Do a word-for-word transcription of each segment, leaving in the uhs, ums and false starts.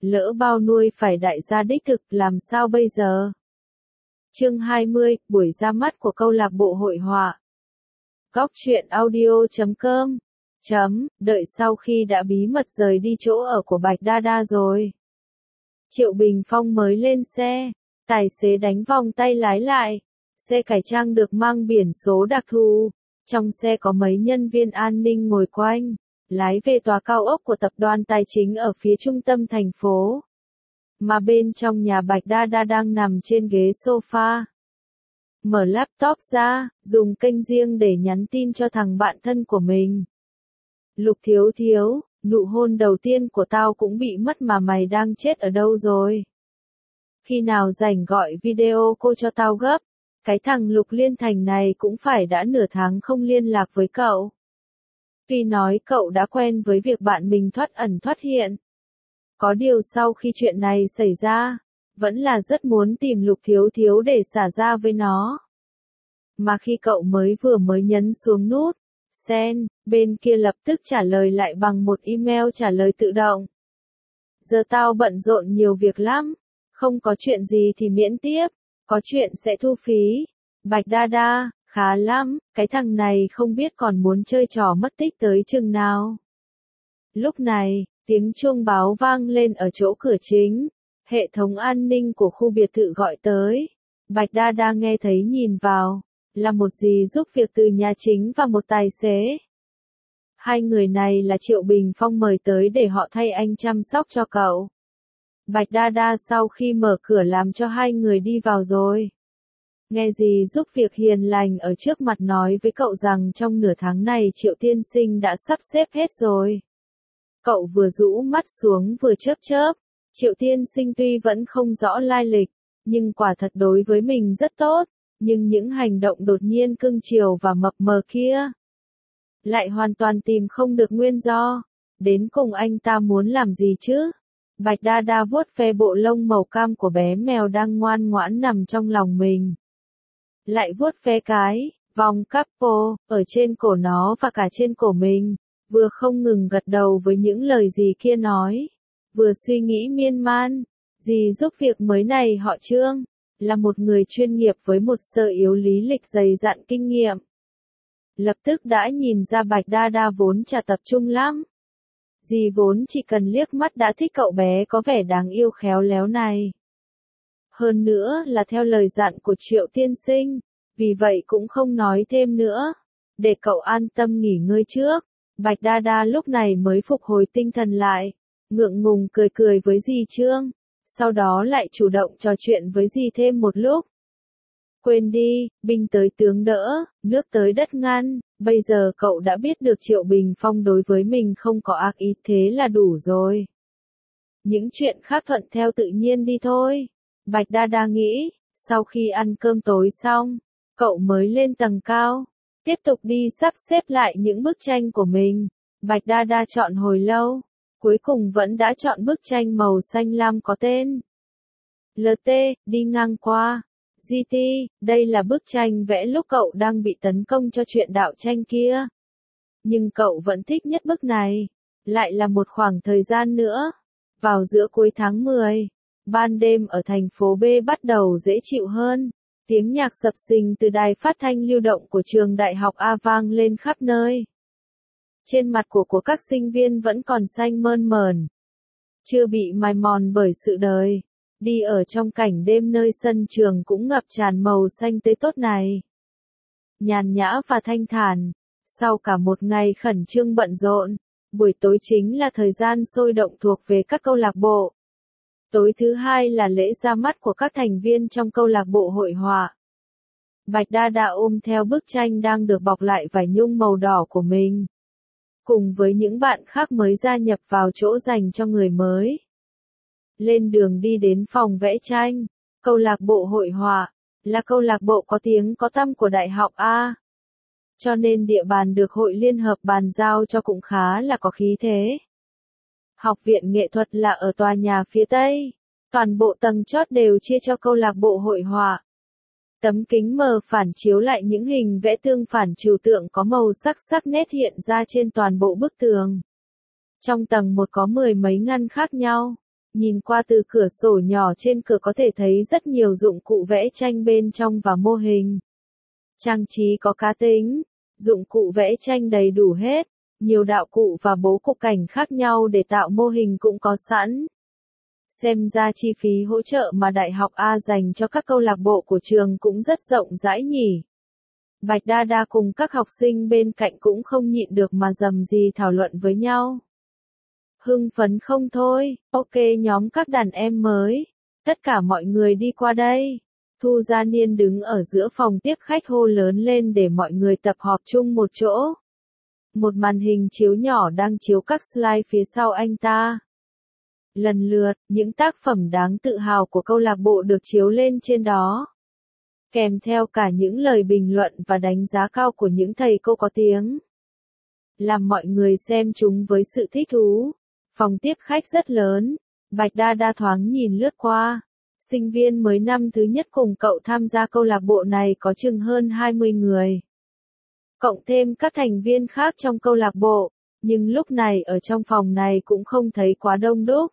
Lỡ bao nuôi phải đại gia đích thực làm sao bây giờ? Chương hai mươi, buổi ra mắt của câu lạc bộ hội họa. Góc truyện audio chấm com chấm, đợi sau khi đã bí mật rời đi chỗ ở của Bạch Đa Đa rồi. Triệu Bình Phong mới lên xe, tài xế đánh vòng tay lái lại. Xe cải trang được mang biển số đặc thù. Trong xe có mấy nhân viên an ninh ngồi quanh, lái về tòa cao ốc của tập đoàn tài chính ở phía trung tâm thành phố. Mà bên trong nhà Bạch Đa Đa đang nằm trên ghế sofa. Mở laptop ra, dùng kênh riêng để nhắn tin cho thằng bạn thân của mình. Lục Thiếu Thiếu, nụ hôn đầu tiên của tao cũng bị mất mà mày đang chết ở đâu rồi? Khi nào rảnh gọi video cô cho tao gấp. Cái thằng Lục Liên Thành này cũng phải đã nửa tháng không liên lạc với cậu. Tuy nói cậu đã quen với việc bạn mình thoát ẩn thoát hiện. Có điều sau khi chuyện này xảy ra, vẫn là rất muốn tìm Lục Thiếu Thiếu để xả ra với nó. Mà khi cậu mới vừa mới nhấn xuống nút send, bên kia lập tức trả lời lại bằng một email trả lời tự động. Giờ tao bận rộn nhiều việc lắm, không có chuyện gì thì miễn tiếp. Có chuyện sẽ thu phí. Bạch Đa Đa, khá lắm, cái thằng này không biết còn muốn chơi trò mất tích tới chừng nào. Lúc này, tiếng chuông báo vang lên ở chỗ cửa chính. Hệ thống an ninh của khu biệt thự gọi tới. Bạch Đa Đa nghe thấy nhìn vào, là một dì giúp việc từ nhà chính và một tài xế. Hai người này là Triệu Bình Phong mời tới để họ thay anh chăm sóc cho cậu. Bạch Đa Đa sau khi mở cửa làm cho hai người đi vào rồi. Nghe dì giúp việc hiền lành ở trước mặt nói với cậu rằng trong nửa tháng này Triệu tiên sinh đã sắp xếp hết rồi. Cậu vừa rũ mắt xuống vừa chớp chớp. Triệu tiên sinh tuy vẫn không rõ lai lịch, nhưng quả thật đối với mình rất tốt. Nhưng những hành động đột nhiên cưng chiều và mập mờ kia lại hoàn toàn tìm không được nguyên do. Đến cùng anh ta muốn làm gì chứ? Bạch Đa Đa vuốt ve bộ lông màu cam của bé mèo đang ngoan ngoãn nằm trong lòng mình. Lại vuốt ve cái vòng capo ở trên cổ nó và cả trên cổ mình, vừa không ngừng gật đầu với những lời dì kia nói, vừa suy nghĩ miên man. Dì giúp việc mới này họ Trương, là một người chuyên nghiệp với một sơ yếu lý lịch dày dặn kinh nghiệm. Lập tức đã nhìn ra Bạch Đa Đa vốn chả tập trung lắm. Dì vốn chỉ cần liếc mắt đã thích cậu bé có vẻ đáng yêu khéo léo này. Hơn nữa là theo lời dặn của Triệu tiên sinh, vì vậy cũng không nói thêm nữa. Để cậu an tâm nghỉ ngơi trước, Bạch Đa Đa lúc này mới phục hồi tinh thần lại, ngượng ngùng cười cười với dì Trương, sau đó lại chủ động trò chuyện với dì thêm một lúc. Quên đi, binh tới tướng đỡ, nước tới đất ngăn, bây giờ cậu đã biết được Triệu Bình Phong đối với mình không có ác ý thế là đủ rồi. Những chuyện khác thuận theo tự nhiên đi thôi. Bạch Đa Đa nghĩ, sau khi ăn cơm tối xong, cậu mới lên tầng cao, tiếp tục đi sắp xếp lại những bức tranh của mình. Bạch Đa Đa chọn hồi lâu, cuối cùng vẫn đã chọn bức tranh màu xanh lam có tên lờ tê, đi ngang qua. giê tê, đây là bức tranh vẽ lúc cậu đang bị tấn công cho chuyện đạo tranh kia. Nhưng cậu vẫn thích nhất bức này. Lại là một khoảng thời gian nữa. Vào giữa cuối tháng mười, ban đêm ở thành phố B bắt đầu dễ chịu hơn. Tiếng nhạc sập sình từ đài phát thanh lưu động của trường đại học A vang lên khắp nơi. Trên mặt của của các sinh viên vẫn còn xanh mơn mởn. Chưa bị mài mòn bởi sự đời. Đi ở trong cảnh đêm nơi sân trường cũng ngập tràn màu xanh tươi tốt này. Nhàn nhã và thanh thản. Sau cả một ngày khẩn trương bận rộn, buổi tối chính là thời gian sôi động thuộc về các câu lạc bộ. Tối thứ hai là lễ ra mắt của các thành viên trong câu lạc bộ hội họa. Bạch Đa Đa ôm theo bức tranh đang được bọc lại vải nhung màu đỏ của mình. Cùng với những bạn khác mới gia nhập vào chỗ dành cho người mới. Lên đường đi đến phòng vẽ tranh, câu lạc bộ hội họa, là câu lạc bộ có tiếng có tăm của Đại học A. Cho nên địa bàn được hội liên hợp bàn giao cho cũng khá là có khí thế. Học viện nghệ thuật là ở tòa nhà phía Tây, toàn bộ tầng chót đều chia cho câu lạc bộ hội họa. Tấm kính mờ phản chiếu lại những hình vẽ tương phản trừu tượng có màu sắc sắc nét hiện ra trên toàn bộ bức tường. Trong tầng một có mười mấy ngăn khác nhau. Nhìn qua từ cửa sổ nhỏ trên cửa có thể thấy rất nhiều dụng cụ vẽ tranh bên trong và mô hình. Trang trí có cá tính, dụng cụ vẽ tranh đầy đủ hết, nhiều đạo cụ và bố cục cảnh khác nhau để tạo mô hình cũng có sẵn. Xem ra chi phí hỗ trợ mà Đại học A dành cho các câu lạc bộ của trường cũng rất rộng rãi nhỉ. Bạch Đa Đa cùng các học sinh bên cạnh cũng không nhịn được mà rầm rì thảo luận với nhau. Hưng phấn không thôi, ok nhóm các đàn em mới, tất cả mọi người đi qua đây. Thu Gia Niên đứng ở giữa phòng tiếp khách hô lớn lên để mọi người tập họp chung một chỗ. Một màn hình chiếu nhỏ đang chiếu các slide phía sau anh ta. Lần lượt, những tác phẩm đáng tự hào của câu lạc bộ được chiếu lên trên đó. Kèm theo cả những lời bình luận và đánh giá cao của những thầy cô có tiếng. Làm mọi người xem chúng với sự thích thú. Phòng tiếp khách rất lớn, Bạch Đa Đa thoáng nhìn lướt qua. Sinh viên mới năm thứ nhất cùng cậu tham gia câu lạc bộ này có chừng hơn hai mươi người. Cộng thêm các thành viên khác trong câu lạc bộ, nhưng lúc này ở trong phòng này cũng không thấy quá đông đúc.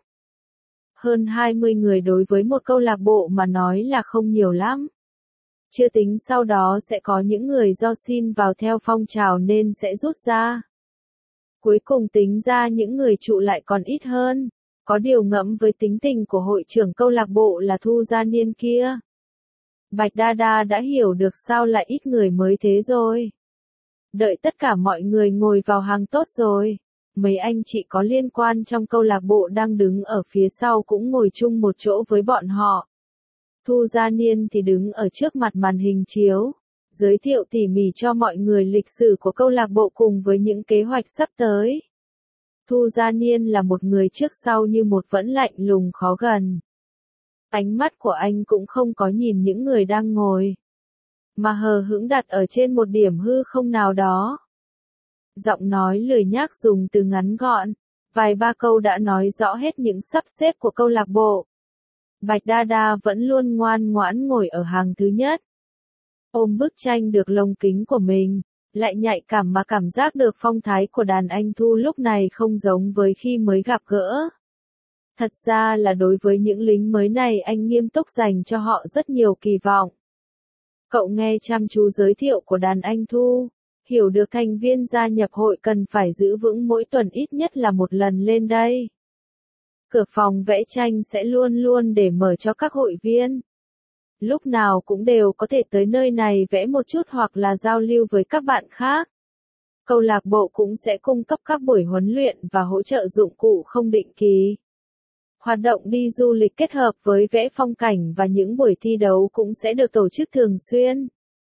Hơn hai mươi người đối với một câu lạc bộ mà nói là không nhiều lắm. Chưa tính sau đó sẽ có những người do xin vào theo phong trào nên sẽ rút ra. Cuối cùng tính ra những người trụ lại còn ít hơn. Có điều ngẫm với tính tình của hội trưởng câu lạc bộ là Thu Gia Niên kia. Bạch Đa Đa đã hiểu được sao lại ít người mới thế rồi. Đợi tất cả mọi người ngồi vào hàng tốt rồi. Mấy anh chị có liên quan trong câu lạc bộ đang đứng ở phía sau cũng ngồi chung một chỗ với bọn họ. Thu Gia Niên thì đứng ở trước mặt màn hình chiếu, giới thiệu tỉ mỉ cho mọi người lịch sử của câu lạc bộ cùng với những kế hoạch sắp tới. Thu Gia Niên là một người trước sau như một vẫn lạnh lùng khó gần. Ánh mắt của anh cũng không có nhìn những người đang ngồi, mà hờ hững đặt ở trên một điểm hư không nào đó. Giọng nói lười nhác dùng từ ngắn gọn, vài ba câu đã nói rõ hết những sắp xếp của câu lạc bộ. Bạch Đa Đa vẫn luôn ngoan ngoãn ngồi ở hàng thứ nhất. Ôm bức tranh được lồng kính của mình, lại nhạy cảm mà cảm giác được phong thái của đàn anh Thu lúc này không giống với khi mới gặp gỡ. Thật ra là đối với những lính mới này anh nghiêm túc dành cho họ rất nhiều kỳ vọng. Cậu nghe chăm chú giới thiệu của đàn anh Thu, hiểu được thành viên gia nhập hội cần phải giữ vững mỗi tuần ít nhất là một lần lên đây. Cửa phòng vẽ tranh sẽ luôn luôn để mở cho các hội viên. Lúc nào cũng đều có thể tới nơi này vẽ một chút hoặc là giao lưu với các bạn khác. Câu lạc bộ cũng sẽ cung cấp các buổi huấn luyện và hỗ trợ dụng cụ không định kỳ. Hoạt động đi du lịch kết hợp với vẽ phong cảnh và những buổi thi đấu cũng sẽ được tổ chức thường xuyên.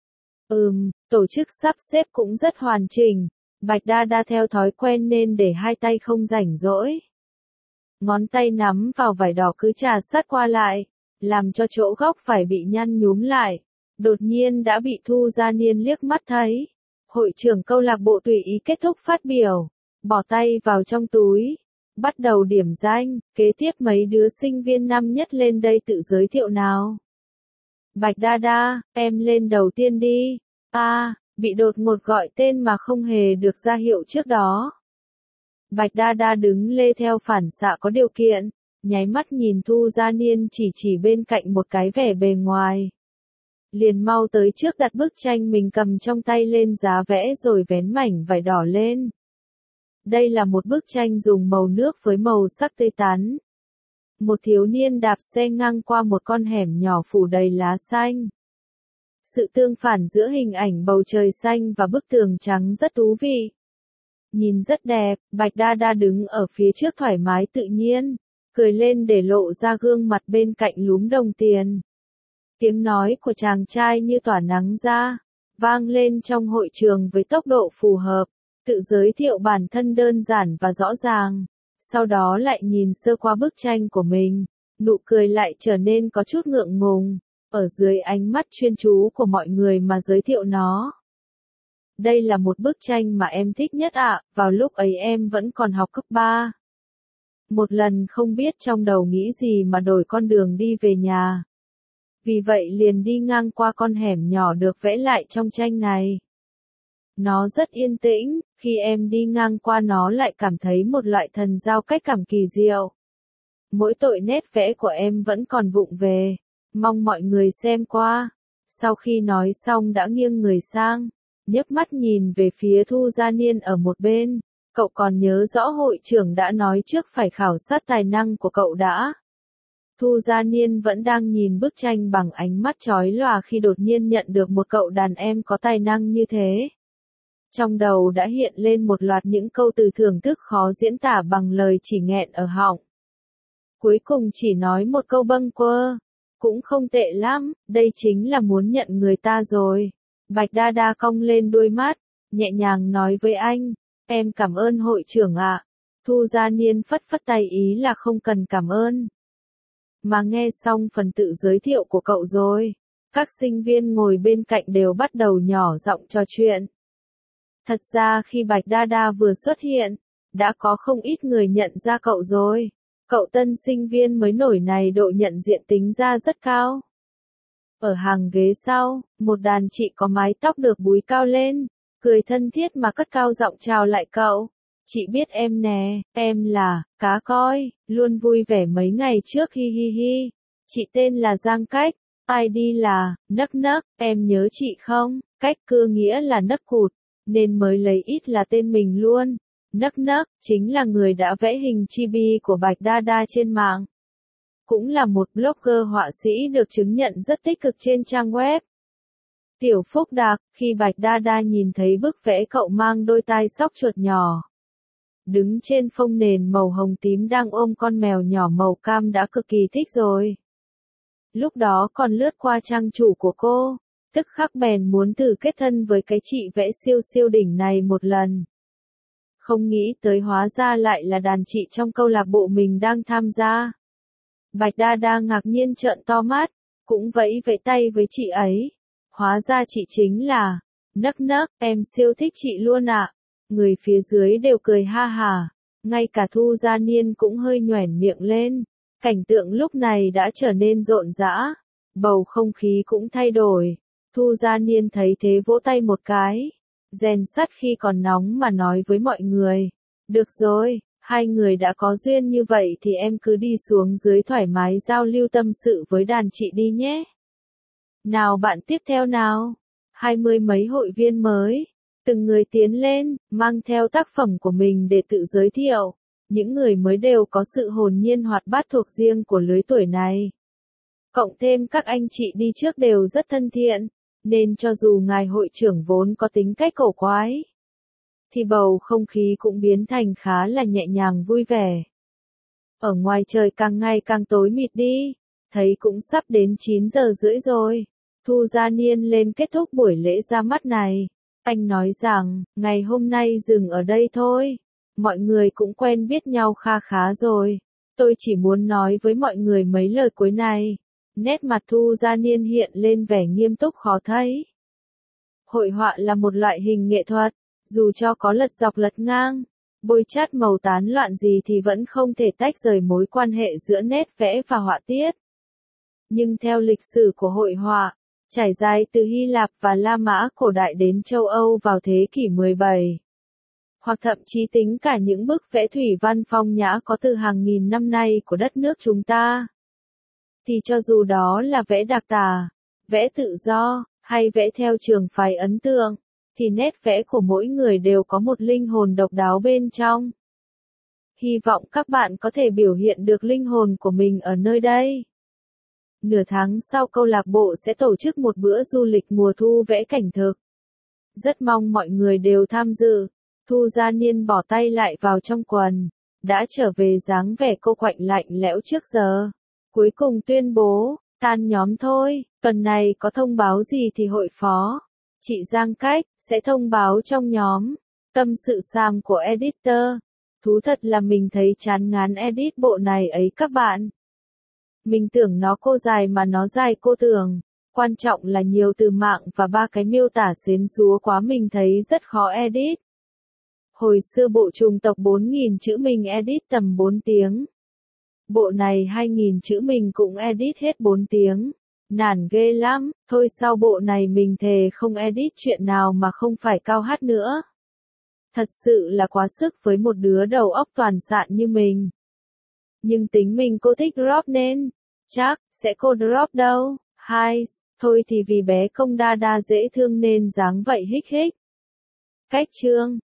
Ừm, tổ chức sắp xếp cũng rất hoàn chỉnh. Bạch Đa Đa theo thói quen nên để hai tay không rảnh rỗi. Ngón tay nắm vào vải đỏ cứ chà sát qua lại, làm cho chỗ góc phải bị nhăn nhúm lại. Đột nhiên đã bị Thu Gia Niên liếc mắt thấy. Hội trưởng câu lạc bộ tùy ý kết thúc phát biểu, bỏ tay vào trong túi, bắt đầu điểm danh, kế tiếp mấy đứa sinh viên năm nhất lên đây tự giới thiệu nào. Bạch Đa Đa, em lên đầu tiên đi. A, à, bị đột ngột gọi tên mà không hề được ra hiệu trước đó. Bạch Đa Đa đứng lê theo phản xạ có điều kiện, nháy mắt nhìn Thu Gia Niên chỉ chỉ bên cạnh một cái vẻ bề ngoài. Liền mau tới trước đặt bức tranh mình cầm trong tay lên giá vẽ rồi vén mảnh vải đỏ lên. Đây là một bức tranh dùng màu nước với màu sắc tươi tắn. Một thiếu niên đạp xe ngang qua một con hẻm nhỏ phủ đầy lá xanh. Sự tương phản giữa hình ảnh bầu trời xanh và bức tường trắng rất thú vị. Nhìn rất đẹp, Bạch Đa Đa đứng ở phía trước thoải mái tự nhiên, cười lên để lộ ra gương mặt bên cạnh lúm đồng tiền. Tiếng nói của chàng trai như tỏa nắng ra, vang lên trong hội trường với tốc độ phù hợp, tự giới thiệu bản thân đơn giản và rõ ràng, sau đó lại nhìn sơ qua bức tranh của mình, nụ cười lại trở nên có chút ngượng ngùng, ở dưới ánh mắt chuyên chú của mọi người mà giới thiệu nó. Đây là một bức tranh mà em thích nhất ạ, à, vào lúc ấy em vẫn còn học cấp ba. Một lần không biết trong đầu nghĩ gì mà đổi con đường đi về nhà. Vì vậy liền đi ngang qua con hẻm nhỏ được vẽ lại trong tranh này. Nó rất yên tĩnh, khi em đi ngang qua nó lại cảm thấy một loại thần giao cách cảm kỳ diệu. Mỗi tội nét vẽ của em vẫn còn vụng về, mong mọi người xem qua. Sau khi nói xong đã nghiêng người sang, nhấc mắt nhìn về phía Thu Gia Niên ở một bên. Cậu còn nhớ rõ hội trưởng đã nói trước phải khảo sát tài năng của cậu đã. Thu Gia Niên vẫn đang nhìn bức tranh bằng ánh mắt chói lòa khi đột nhiên nhận được một cậu đàn em có tài năng như thế. Trong đầu đã hiện lên một loạt những câu từ thưởng thức khó diễn tả bằng lời, chỉ nghẹn ở họng. Cuối cùng chỉ nói một câu bâng quơ. Cũng không tệ lắm, đây chính là muốn nhận người ta rồi. Bạch Đa Đa cong lên đôi mắt, nhẹ nhàng nói với anh, em cảm ơn hội trưởng ạ. Thu Gia Niên phất phất tay ý là không cần cảm ơn. Mà nghe xong phần tự giới thiệu của cậu rồi, các sinh viên ngồi bên cạnh đều bắt đầu nhỏ giọng trò chuyện. Thật ra khi Bạch Đa Đa vừa xuất hiện, đã có không ít người nhận ra cậu rồi. Cậu tân sinh viên mới nổi này độ nhận diện tính ra rất cao. Ở hàng ghế sau, một đàn chị có mái tóc được búi cao lên, cười thân thiết mà cất cao giọng chào lại cậu. Chị biết em nè, em là, cá coi, luôn vui vẻ mấy ngày trước hi hi hi. Chị tên là Giang Cách, i đê là, nấc nấc, em nhớ chị không? Cách cưa nghĩa là nấc cụt, nên mới lấy ít là tên mình luôn. Nấc nấc, chính là người đã vẽ hình chibi của Bạch Đa Đa trên mạng. Cũng là một blogger họa sĩ được chứng nhận rất tích cực trên trang web. Tiểu Phúc Đạc, khi Bạch Đa Đa nhìn thấy bức vẽ cậu mang đôi tai sóc chuột nhỏ, đứng trên phông nền màu hồng tím đang ôm con mèo nhỏ màu cam đã cực kỳ thích rồi. Lúc đó còn lướt qua trang chủ của cô, tức khắc bèn muốn thử kết thân với cái chị vẽ siêu siêu đỉnh này một lần. Không nghĩ tới hóa ra lại là đàn chị trong câu lạc bộ mình đang tham gia. Bạch Đa Đa ngạc nhiên trợn to mắt, cũng vẫy vẫy tay với chị ấy. Hóa ra chị chính là, nấc nấc, em siêu thích chị luôn ạ. À. Người phía dưới đều cười ha hà, ngay cả Thu Gia Niên cũng hơi nhoẻn miệng lên. Cảnh tượng lúc này đã trở nên rộn rã, bầu không khí cũng thay đổi. Thu Gia Niên thấy thế vỗ tay một cái, rèn sắt khi còn nóng mà nói với mọi người. Được rồi, hai người đã có duyên như vậy thì em cứ đi xuống dưới thoải mái giao lưu tâm sự với đàn chị đi nhé. Nào bạn tiếp theo nào, hai mươi mấy hội viên mới, từng người tiến lên, mang theo tác phẩm của mình để tự giới thiệu. Những người mới đều có sự hồn nhiên hoạt bát thuộc riêng của lứa tuổi này. Cộng thêm các anh chị đi trước đều rất thân thiện, nên cho dù ngài hội trưởng vốn có tính cách cổ quái, thì bầu không khí cũng biến thành khá là nhẹ nhàng vui vẻ. Ở ngoài trời càng ngày càng tối mịt đi, thấy cũng sắp đến chín giờ rưỡi rồi. Thu Gia Niên lên kết thúc buổi lễ ra mắt này. Anh nói rằng, ngày hôm nay dừng ở đây thôi. Mọi người cũng quen biết nhau kha khá rồi. Tôi chỉ muốn nói với mọi người mấy lời cuối này. Nét mặt Thu Gia Niên hiện lên vẻ nghiêm túc khó thấy. Hội họa là một loại hình nghệ thuật, dù cho có lật dọc lật ngang, bôi chát màu tán loạn gì thì vẫn không thể tách rời mối quan hệ giữa nét vẽ và họa tiết. Nhưng theo lịch sử của hội họa, trải dài từ Hy Lạp và La Mã cổ đại đến châu Âu vào thế kỷ mười bảy, hoặc thậm chí tính cả những bức vẽ thủy văn phong nhã có từ hàng nghìn năm nay của đất nước chúng ta, thì cho dù đó là vẽ đặc tả, vẽ tự do, hay vẽ theo trường phái ấn tượng, thì nét vẽ của mỗi người đều có một linh hồn độc đáo bên trong. Hy vọng các bạn có thể biểu hiện được linh hồn của mình ở nơi đây. Nửa tháng sau câu lạc bộ sẽ tổ chức một bữa du lịch mùa thu vẽ cảnh thực. Rất mong mọi người đều tham dự. Thu Gia Niên bỏ tay lại vào trong quần, đã trở về dáng vẻ cô quạnh lạnh lẽo trước giờ. Cuối cùng tuyên bố, tan nhóm thôi, tuần này có thông báo gì thì hội phó. Chị Giang Cách, sẽ thông báo trong nhóm. Tâm sự Sam của editor. Thú thật là mình thấy chán ngán edit bộ này ấy các bạn. Mình tưởng nó cô dài mà nó dài cô tưởng. Quan trọng là nhiều từ mạng và ba cái miêu tả xến xúa quá mình thấy rất khó edit. Hồi xưa bộ trùng tộc bốn nghìn chữ mình edit tầm bốn tiếng. Bộ này hai nghìn chữ mình cũng edit hết bốn tiếng. Nản ghê lắm, thôi sau bộ này mình thề không edit chuyện nào mà không phải cao hát nữa. Thật sự là quá sức với một đứa đầu óc toàn sạn như mình. Nhưng tính mình cô thích drop nên, chắc, sẽ cô drop đâu. Hai, thôi thì vì bé công đa đa dễ thương nên dáng vậy hích hích. Cách chương